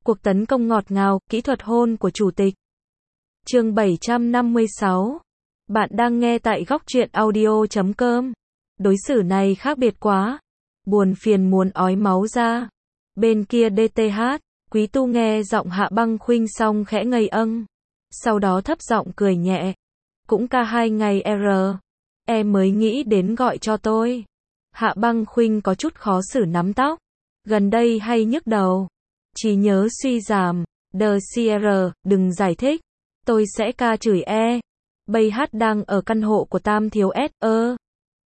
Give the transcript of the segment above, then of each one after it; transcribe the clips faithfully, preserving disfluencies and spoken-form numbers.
Cuộc tấn công ngọt ngào, kỹ thuật hôn của chủ tịch. Chương bảy trăm năm mươi sáu. Bạn đang nghe tại góc truyện audio chấm com. Đối xử này khác biệt quá. Buồn phiền muốn ói máu ra. Bên kia đê tê hát, Quý Tu nghe giọng Hạ Băng Khuynh xong khẽ ngây âng. Sau đó thấp giọng cười nhẹ. Cũng ca hai ngày R. Em mới nghĩ đến gọi cho tôi. Hạ Băng Khuynh có chút khó xử nắm tóc. Gần đây hay nhức đầu. Trí nhớ suy giảm. Đờ xê rờ, đừng giải thích. Tôi sẽ ca chửi e. Bây hát đang ở căn hộ của Tam Thiếu S. Ơ.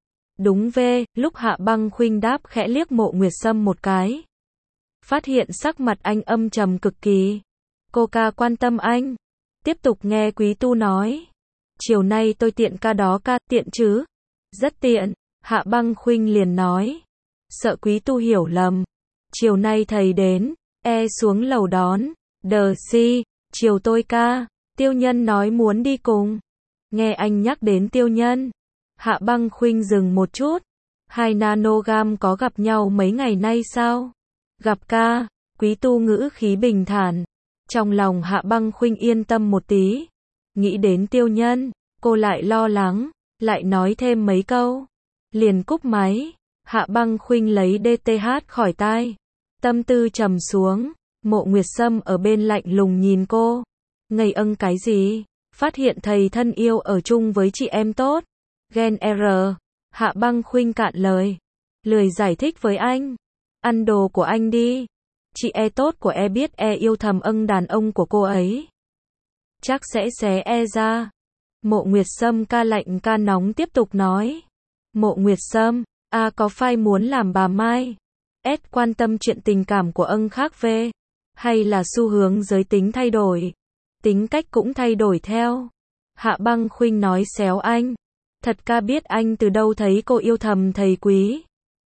Đúng v. Lúc Hạ Băng Khuynh đáp khẽ liếc Mộ Nguyệt Sâm một cái. Phát hiện sắc mặt anh âm trầm cực kỳ. Cô ca quan tâm anh. Tiếp tục nghe Quý Tu nói. Chiều nay tôi tiện ca đó ca, tiện chứ? Rất tiện. Hạ Băng Khuynh liền nói. Sợ Quý Tu hiểu lầm. Chiều nay thầy đến. E xuống lầu đón. Đờ si. Chiều tôi ca. Tiêu Nhân nói muốn đi cùng. Nghe anh nhắc đến Tiêu Nhân. Hạ Băng Khuynh dừng một chút. Hai nanogam có gặp nhau mấy ngày nay sao? Gặp ca. Quý Tu ngữ khí bình thản. Trong lòng Hạ Băng Khuynh yên tâm một tí. Nghĩ đến Tiêu Nhân, cô lại lo lắng, lại nói thêm mấy câu. Liền cúp máy. Hạ Băng Khuynh lấy đê tê hát khỏi tai. Tâm tư trầm xuống. Mộ Nguyệt Sâm ở bên lạnh lùng nhìn cô. Ngây âng cái gì? Phát hiện thầy thân yêu ở chung với chị em tốt. Ghen R. Hạ Băng Khuynh cạn lời. Lười giải thích với anh. Ăn đồ của anh đi. Chị e tốt của e biết e yêu thầm âng đàn ông của cô ấy. Chắc sẽ xé e ra. Mộ Nguyệt Sâm ca lạnh ca nóng tiếp tục nói. Mộ Nguyệt Sâm, a có phai muốn làm bà Mai. S quan tâm chuyện tình cảm của âng khác v. Hay là xu hướng giới tính thay đổi. Tính cách cũng thay đổi theo. Hạ Băng Khuynh nói xéo anh. Thật ca biết anh từ đâu thấy cô yêu thầm thầy Quý.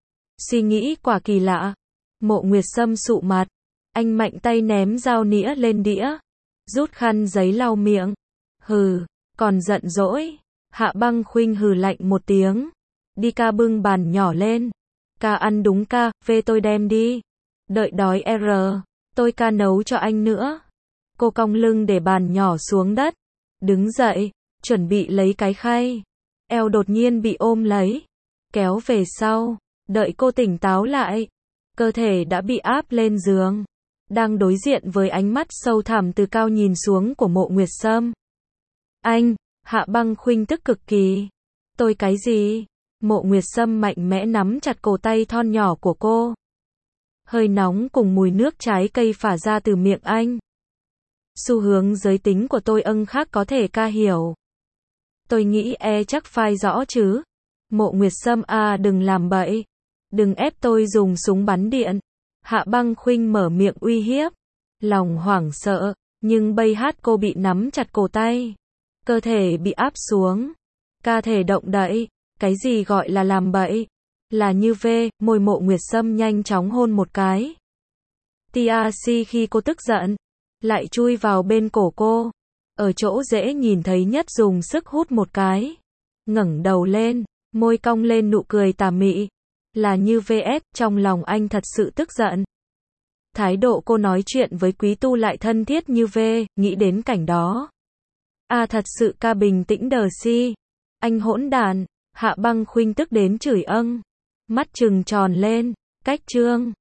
Suy nghĩ quả kỳ lạ. Mộ Nguyệt Sâm sụ mặt. Anh mạnh tay ném dao nĩa lên đĩa. Rút khăn giấy lau miệng. Hừ, còn giận dỗi. Hạ Băng Khuynh hừ lạnh một tiếng. Đi ca bưng bàn nhỏ lên. Ca ăn đúng ca, về tôi đem đi. Đợi đói R. Tôi ca nấu cho anh nữa. Cô cong lưng để bàn nhỏ xuống đất. Đứng dậy, chuẩn bị lấy cái khay. Eo đột nhiên bị ôm lấy. Kéo về sau. Đợi cô tỉnh táo lại. Cơ thể đã bị áp lên giường. Đang đối diện với ánh mắt sâu thẳm từ cao nhìn xuống của Mộ Nguyệt Sâm. Anh, Hạ Băng Khuynh tức cực kỳ. Tôi cái gì? Mộ Nguyệt Sâm mạnh mẽ nắm chặt cổ tay thon nhỏ của cô. Hơi nóng cùng mùi nước trái cây phả ra từ miệng anh. Xu hướng giới tính của tôi âng khác có thể ca hiểu. Tôi nghĩ e chắc phai rõ chứ. Mộ Nguyệt Sâm à đừng làm bậy. Đừng ép tôi dùng súng bắn điện. Hạ Băng Khuynh mở miệng uy hiếp. Lòng hoảng sợ, nhưng bây hát cô bị nắm chặt cổ tay. Cơ thể bị áp xuống. Ca thể động đậy. Cái gì gọi là làm bậy? Là như v, môi Mộ Nguyệt Sâm nhanh chóng hôn một cái. tê rờ xê khi cô tức giận. Lại chui vào bên cổ cô. Ở chỗ dễ nhìn thấy nhất dùng sức hút một cái. Ngẩng đầu lên, môi cong lên nụ cười tà mị. Là như vs, trong lòng anh thật sự tức giận. Thái độ cô nói chuyện với Quý Tu lại thân thiết như v, nghĩ đến cảnh đó. À thật sự ca bình tĩnh đờ si. Anh hỗn đàn. Hạ Băng Khuynh tức đến chửi âng. Mắt trừng tròn lên. Cách trương.